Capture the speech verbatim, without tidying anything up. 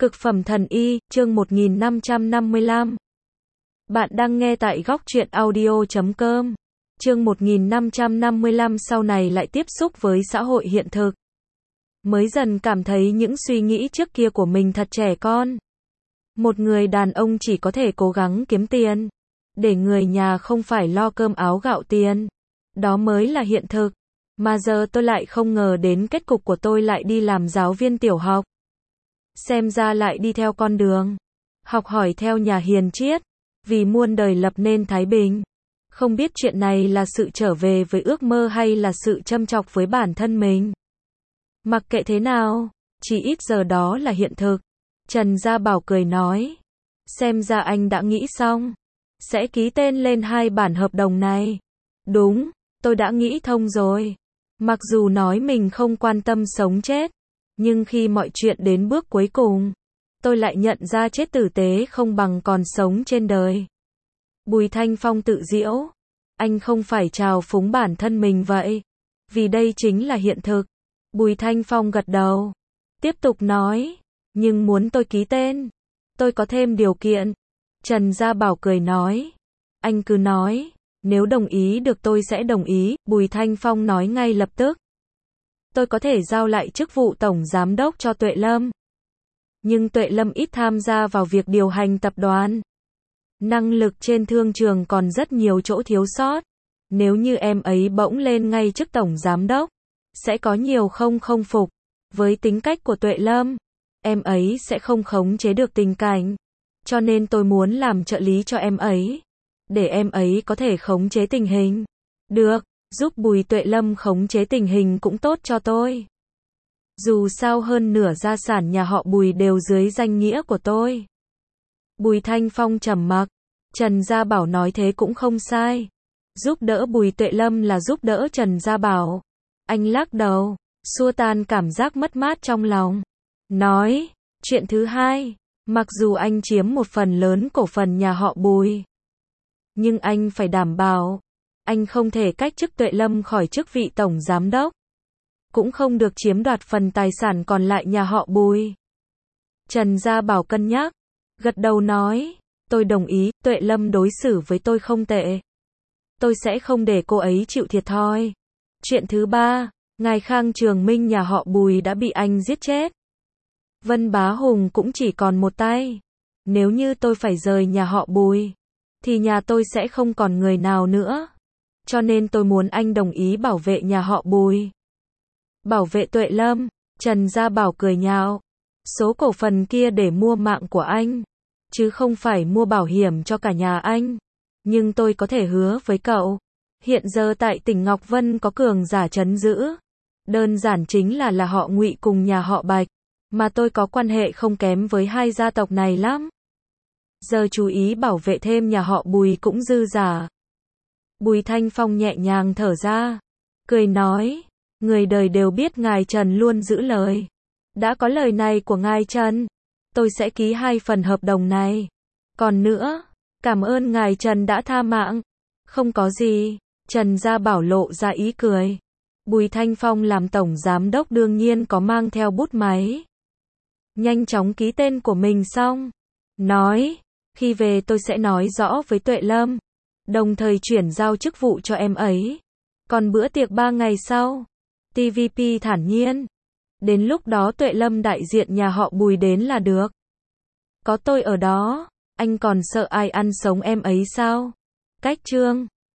Cực phẩm thần y, chương một nghìn năm trăm năm mươi lăm. Bạn đang nghe tại góc truyện audio chấm com. Chương một nghìn năm trăm năm mươi lăm sau này lại tiếp xúc với xã hội hiện thực. Mới dần cảm thấy những suy nghĩ trước kia của mình thật trẻ con. Một người đàn ông chỉ có thể cố gắng kiếm tiền, để người nhà không phải lo cơm áo gạo tiền. Đó mới là hiện thực. Mà giờ tôi lại không ngờ đến kết cục của tôi lại đi làm giáo viên tiểu học. Xem ra lại đi theo con đường học hỏi theo nhà hiền triết, vì muôn đời lập nên thái bình. Không biết chuyện này là sự trở về với ước mơ hay là sự châm chọc với bản thân mình. Mặc kệ thế nào, chỉ ít giờ đó là hiện thực. Trần Gia Bảo cười nói, xem ra anh đã nghĩ xong, sẽ ký tên lên hai bản hợp đồng này. Đúng, tôi đã nghĩ thông rồi. Mặc dù nói mình không quan tâm sống chết, nhưng khi mọi chuyện đến bước cuối cùng, tôi lại nhận ra chết tử tế không bằng còn sống trên đời. Bùi Thanh Phong tự giễu, anh không phải trào phúng bản thân mình vậy, vì đây chính là hiện thực. Bùi Thanh Phong gật đầu, tiếp tục nói, nhưng muốn tôi ký tên, tôi có thêm điều kiện. Trần Gia Bảo cười nói, anh cứ nói, nếu đồng ý được tôi sẽ đồng ý. Bùi Thanh Phong nói ngay lập tức, tôi có thể giao lại chức vụ tổng giám đốc cho Tuệ Lâm. Nhưng Tuệ Lâm ít tham gia vào việc điều hành tập đoàn. Năng lực trên thương trường còn rất nhiều chỗ thiếu sót. Nếu như em ấy bỗng lên ngay chức tổng giám đốc, sẽ có nhiều không không phục. Với tính cách của Tuệ Lâm, em ấy sẽ không khống chế được tình cảnh. Cho nên tôi muốn làm trợ lý cho em ấy, để em ấy có thể khống chế tình hình. Được, giúp Bùi Tuệ Lâm khống chế tình hình cũng tốt cho tôi. Dù sao hơn nửa gia sản nhà họ Bùi đều dưới danh nghĩa của tôi. Bùi Thanh Phong trầm mặc. Trần Gia Bảo nói thế cũng không sai. Giúp đỡ Bùi Tuệ Lâm là giúp đỡ Trần Gia Bảo. Anh lắc đầu, xua tan cảm giác mất mát trong lòng. Nói, chuyện thứ hai, mặc dù anh chiếm một phần lớn cổ phần nhà họ Bùi, nhưng anh phải đảm bảo, anh không thể cách chức Tuệ Lâm khỏi chức vị tổng giám đốc, cũng không được chiếm đoạt phần tài sản còn lại nhà họ Bùi. Trần Gia Bảo cân nhắc, gật đầu nói, tôi đồng ý. Tuệ Lâm đối xử với tôi không tệ, tôi sẽ không để cô ấy chịu thiệt thòi. Chuyện thứ ba, ngài Khang Trường Minh nhà họ Bùi đã bị anh giết chết. Vân Bá Hùng cũng chỉ còn một tay. Nếu như tôi phải rời nhà họ Bùi, thì nhà tôi sẽ không còn người nào nữa. Cho nên tôi muốn anh đồng ý bảo vệ nhà họ Bùi. Bảo vệ Tuệ Lâm. Trần Gia Bảo cười nhạo, số cổ phần kia để mua mạng của anh, chứ không phải mua bảo hiểm cho cả nhà anh. Nhưng tôi có thể hứa với cậu, hiện giờ tại tỉnh Ngọc Vân có cường giả trấn giữ. Đơn giản chính là là họ Ngụy cùng nhà họ Bạch, mà tôi có quan hệ không kém với hai gia tộc này lắm. Giờ chú ý bảo vệ thêm nhà họ Bùi cũng dư giả. Bùi Thanh Phong nhẹ nhàng thở ra, cười nói, người đời đều biết ngài Trần luôn giữ lời. Đã có lời này của ngài Trần, tôi sẽ ký hai phần hợp đồng này. Còn nữa, cảm ơn ngài Trần đã tha mạng. Không có gì. Trần Gia Bảo lộ ra ý cười. Bùi Thanh Phong làm tổng giám đốc đương nhiên có mang theo bút máy. Nhanh chóng ký tên của mình xong, nói, khi về tôi sẽ nói rõ với Tuệ Lâm, đồng thời chuyển giao chức vụ cho em ấy. Còn bữa tiệc ba ngày sau, tê vê pê thản nhiên, đến lúc đó Tuệ Lâm đại diện nhà họ Bùi đến là được. Có tôi ở đó, anh còn sợ ai ăn sống em ấy sao? Cách chương